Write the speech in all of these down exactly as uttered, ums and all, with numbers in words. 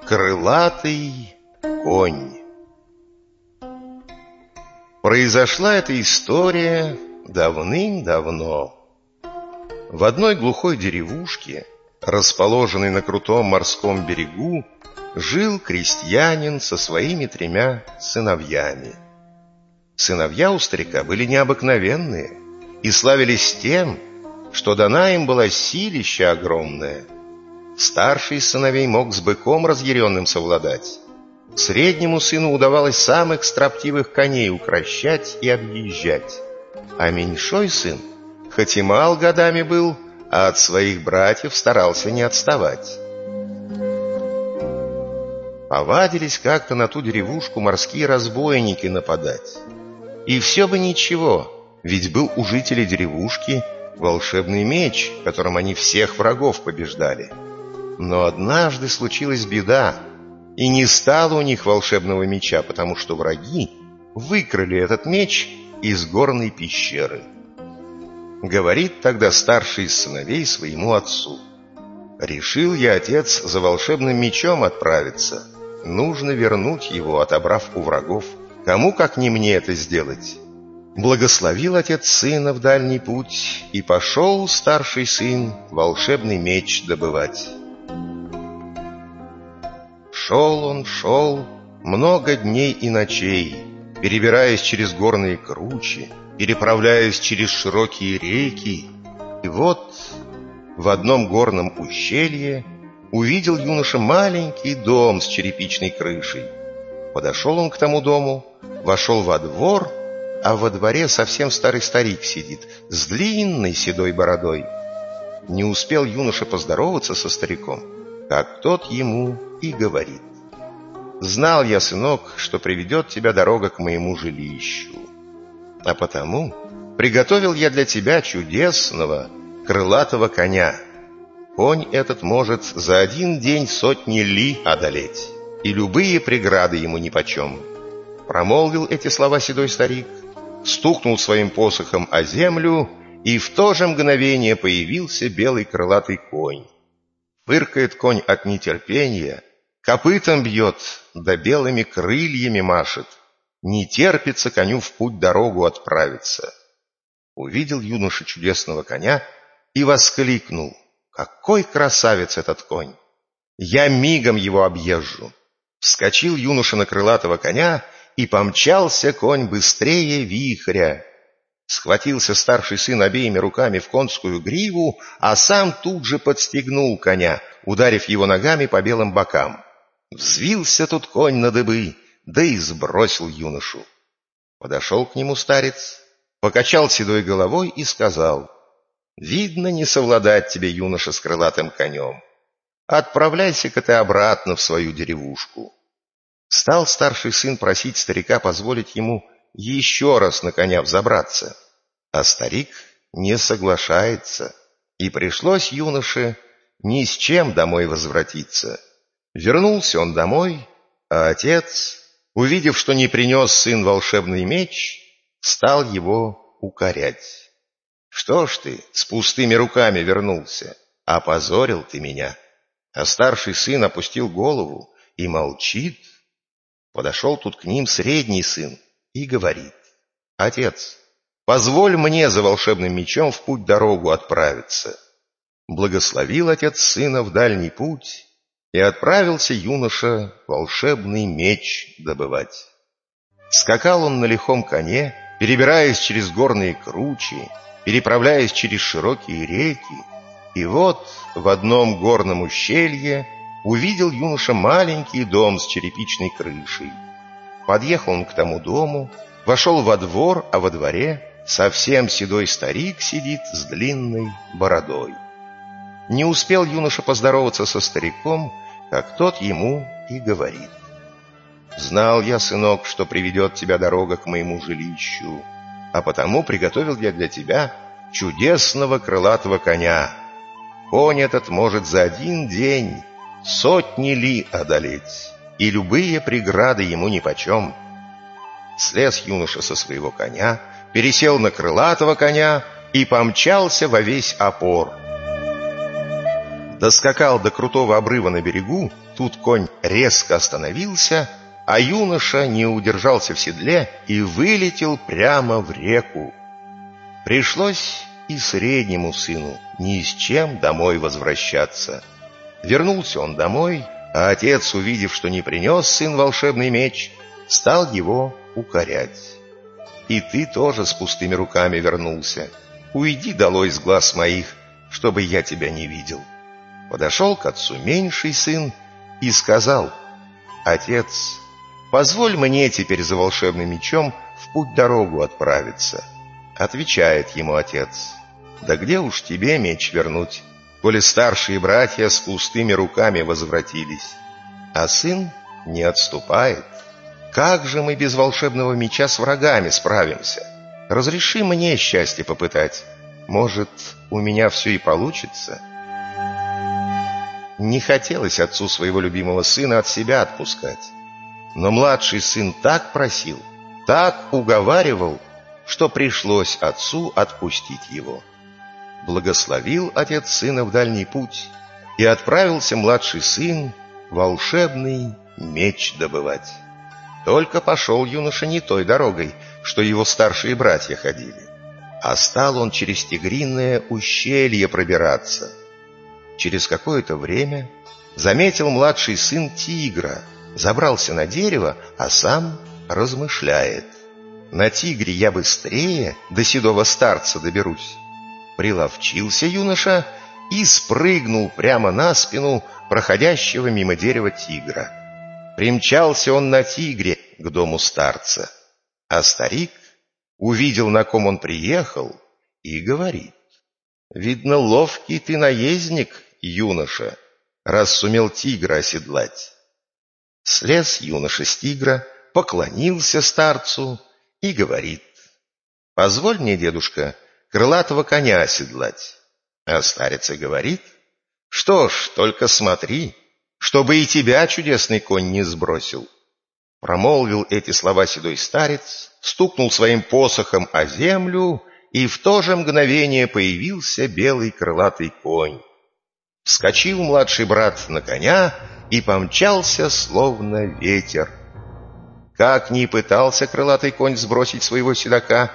Крылатый конь. Произошла эта история давным-давно. В одной глухой деревушке, расположенной на крутом морском берегу, жил крестьянин со своими тремя сыновьями. Сыновья у старика были необыкновенные и славились тем, что дана им была силища огромная. Старший из сыновей мог с быком разъяренным совладать. Среднему сыну удавалось самых строптивых коней укрощать и объезжать. А меньшой сын, хоть и мал годами был, а от своих братьев старался не отставать. Повадились как-то на ту деревушку морские разбойники нападать. И все бы ничего, ведь был у жителей деревушки волшебный меч, которым они всех врагов побеждали. Но однажды случилась беда, и не стало у них волшебного меча, потому что враги выкрали этот меч из горной пещеры. Говорит тогда старший из сыновей своему отцу: «Решил я, отец, за волшебным мечом отправиться. Нужно вернуть его, отобрав у врагов. Кому, как не мне, это сделать?» Благословил отец сына в дальний путь, и пошел старший сын волшебный меч добывать. Шел он, шел много дней и ночей, перебираясь через горные кручи, переправляясь через широкие реки. И вот в одном горном ущелье увидел юноша маленький дом с черепичной крышей. Подошел он к тому дому, вошел во двор, а во дворе совсем старый старик сидит с длинной седой бородой. Не успел юноша поздороваться со стариком, как тот ему и говорит: «Знал я, сынок, что приведет тебя дорога к моему жилищу, а потому приготовил я для тебя чудесного крылатого коня. Конь этот может за один день сотни ли одолеть, и любые преграды ему нипочем». Промолвил эти слова седой старик, стукнул своим посохом о землю, и в то же мгновение появился белый крылатый конь. Фыркает конь от нетерпения, копытом бьет, да белыми крыльями машет. Не терпится коню в путь дорогу отправиться. Увидел юноша чудесного коня и воскликнул: «Какой красавец этот конь! Я мигом его объезжу!» Вскочил юноша на крылатого коня, и помчался конь быстрее вихря. Схватился старший сын обеими руками в конскую гриву, а сам тут же подстегнул коня, ударив его ногами по белым бокам. Взвился тут конь на дыбы, да и сбросил юношу. Подошел к нему старец, покачал седой головой и сказал: «Видно, не совладать тебе, юноша, с крылатым конем. Отправляйся-ка ты обратно в свою деревушку». Стал старший сын просить старика позволить ему еще раз на коня взобраться, а старик не соглашается, и пришлось юноше ни с чем домой возвратиться. Вернулся он домой, а отец, увидев, что не принес сын волшебный меч, стал его укорять: «Что ж ты с пустыми руками вернулся? Опозорил ты меня». А старший сын опустил голову и молчит. Подошел тут к ним средний сын и говорит: «Отец, позволь мне за волшебным мечом в путь дорогу отправиться». Благословил отец сына в дальний путь, и отправился юноша волшебный меч добывать. Скакал он на лихом коне, перебираясь через горные кручи, переправляясь через широкие реки, и вот в одном горном ущелье увидел юноша маленький дом с черепичной крышей. Подъехал он к тому дому, вошел во двор, а во дворе совсем седой старик сидит с длинной бородой. Не успел юноша поздороваться со стариком, как тот ему и говорит: «Знал я, сынок, что приведет тебя дорога к моему жилищу, а потому приготовил я для тебя чудесного крылатого коня. Конь этот может за один день сотни ли одолеть, и любые преграды ему нипочем». Слез юноша со своего коня, пересел на крылатого коня и помчался во весь опор. Доскакал до крутого обрыва на берегу Тут конь резко остановился, а юноша не удержался в седле и вылетел прямо в реку. Пришлось и среднему сыну ни с чем домой возвращаться. Вернулся он домой, а отец, увидев, что не принес сын волшебный меч, стал его укорять. «И ты тоже с пустыми руками вернулся. Уйди долой с глаз моих, чтобы я тебя не видел». Подошел к отцу меньший сын и сказал: «Отец, позволь мне теперь за волшебным мечом в путь-дорогу отправиться». Отвечает ему отец: «Да где уж тебе меч вернуть, коли старшие братья с пустыми руками возвратились?» А сын не отступает: «Как же мы без волшебного меча с врагами справимся? Разреши мне счастье попытать, может, у меня все и получится». Не хотелось отцу своего любимого сына от себя отпускать, но младший сын так просил, так уговаривал, что пришлось отцу отпустить его. Благословил отец сына в дальний путь, и отправился младший сын волшебный меч добывать. Только пошел юноша не той дорогой, что его старшие братья ходили, а стал он через тигриное ущелье пробираться. Через какое-то время заметил младший сын тигра, забрался на дерево, а сам размышляет: «На тигре я быстрее до седого старца доберусь». Приловчился юноша и спрыгнул прямо на спину проходящего мимо дерева тигра. Примчался он на тигре к дому старца, а старик увидел, на ком он приехал, и говорит: «Видно, ловкий ты наездник, юноша, раз сумел тигра оседлать». Слез юноша с тигра, поклонился старцу и говорит: «Позволь мне, дедушка, крылатого коня оседлать». А старец и говорит: «Что ж, только смотри, чтобы и тебя чудесный конь не сбросил». Промолвил эти слова седой старец, стукнул своим посохом о землю, и в то же мгновение появился белый крылатый конь. Вскочил младший брат на коня и помчался, словно ветер. Как ни пытался крылатый конь сбросить своего седока,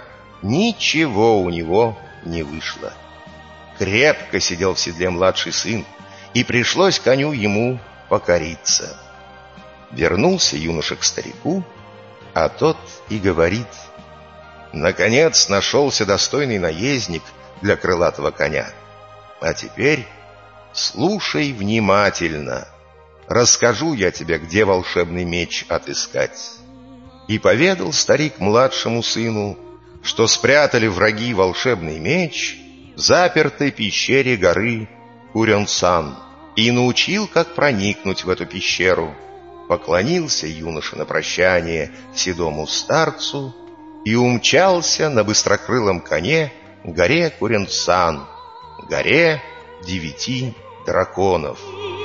ничего у него не вышло. Крепко сидел в седле младший сын, и пришлось коню ему покориться. Вернулся юноша к старику, а тот и говорит: «Наконец нашелся достойный наездник для крылатого коня. А теперь слушай внимательно. Расскажу я тебе, где волшебный меч отыскать». И поведал старик младшему сыну, что спрятали враги волшебный меч в запертой пещере горы Куренсан, и научил, как проникнуть в эту пещеру. Поклонился юноша на прощание седому старцу и умчался на быстрокрылом коне к горе Куренсан, горе девяти драконов.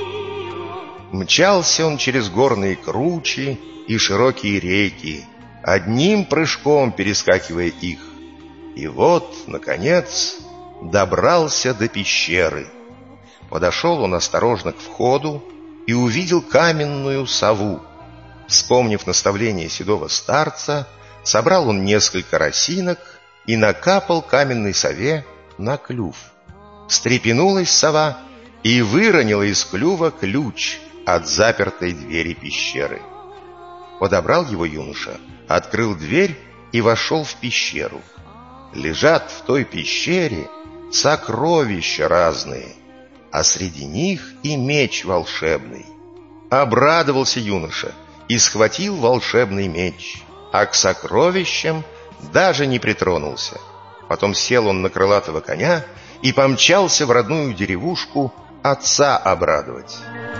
Мчался он через горные кручи и широкие реки, одним прыжком перескакивая их. И вот, наконец, добрался до пещеры. Подошел он осторожно к входу и увидел каменную сову. Вспомнив наставление седого старца, собрал он несколько росинок и накапал каменной сове на клюв. Встрепенулась сова и выронила из клюва ключ от запертой двери пещеры. Подобрал его юноша, открыл дверь и вошел в пещеру. Лежат в той пещере сокровища разные, а среди них и меч волшебный. Обрадовался юноша и схватил волшебный меч, а к сокровищам даже не притронулся. Потом сел он на крылатого коня и помчался в родную деревушку отца обрадовать.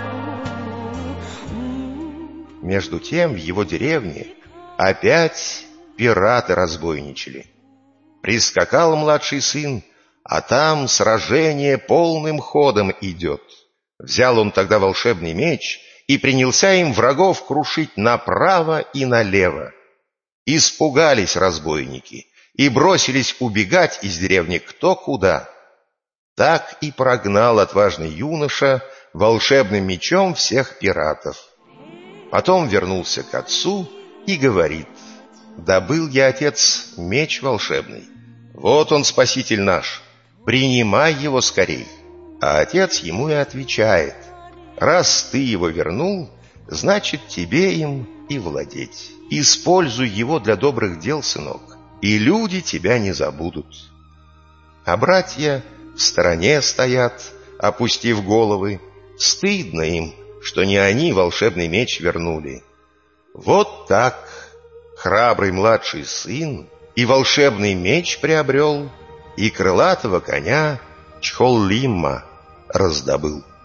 Между тем в его деревне опять пираты разбойничали. Прискакал младший сын, а там сражение полным ходом идет. Взял он тогда волшебный меч и принялся им врагов крушить направо и налево. Испугались разбойники и бросились убегать из деревни кто куда. Так и прогнал отважный юноша волшебным мечом всех пиратов. Потом вернулся к отцу и говорит: «Добыл я, отец, меч волшебный. Вот он, спаситель наш, принимай его скорей». А отец ему и отвечает: «Раз ты его вернул, значит, тебе им и владеть. Используй его для добрых дел, сынок, и люди тебя не забудут». А братья в стороне стоят, опустив головы. Стыдно им, что не они волшебный меч вернули. Вот так храбрый младший сын и волшебный меч приобрел, и крылатого коня Чхоллима раздобыл.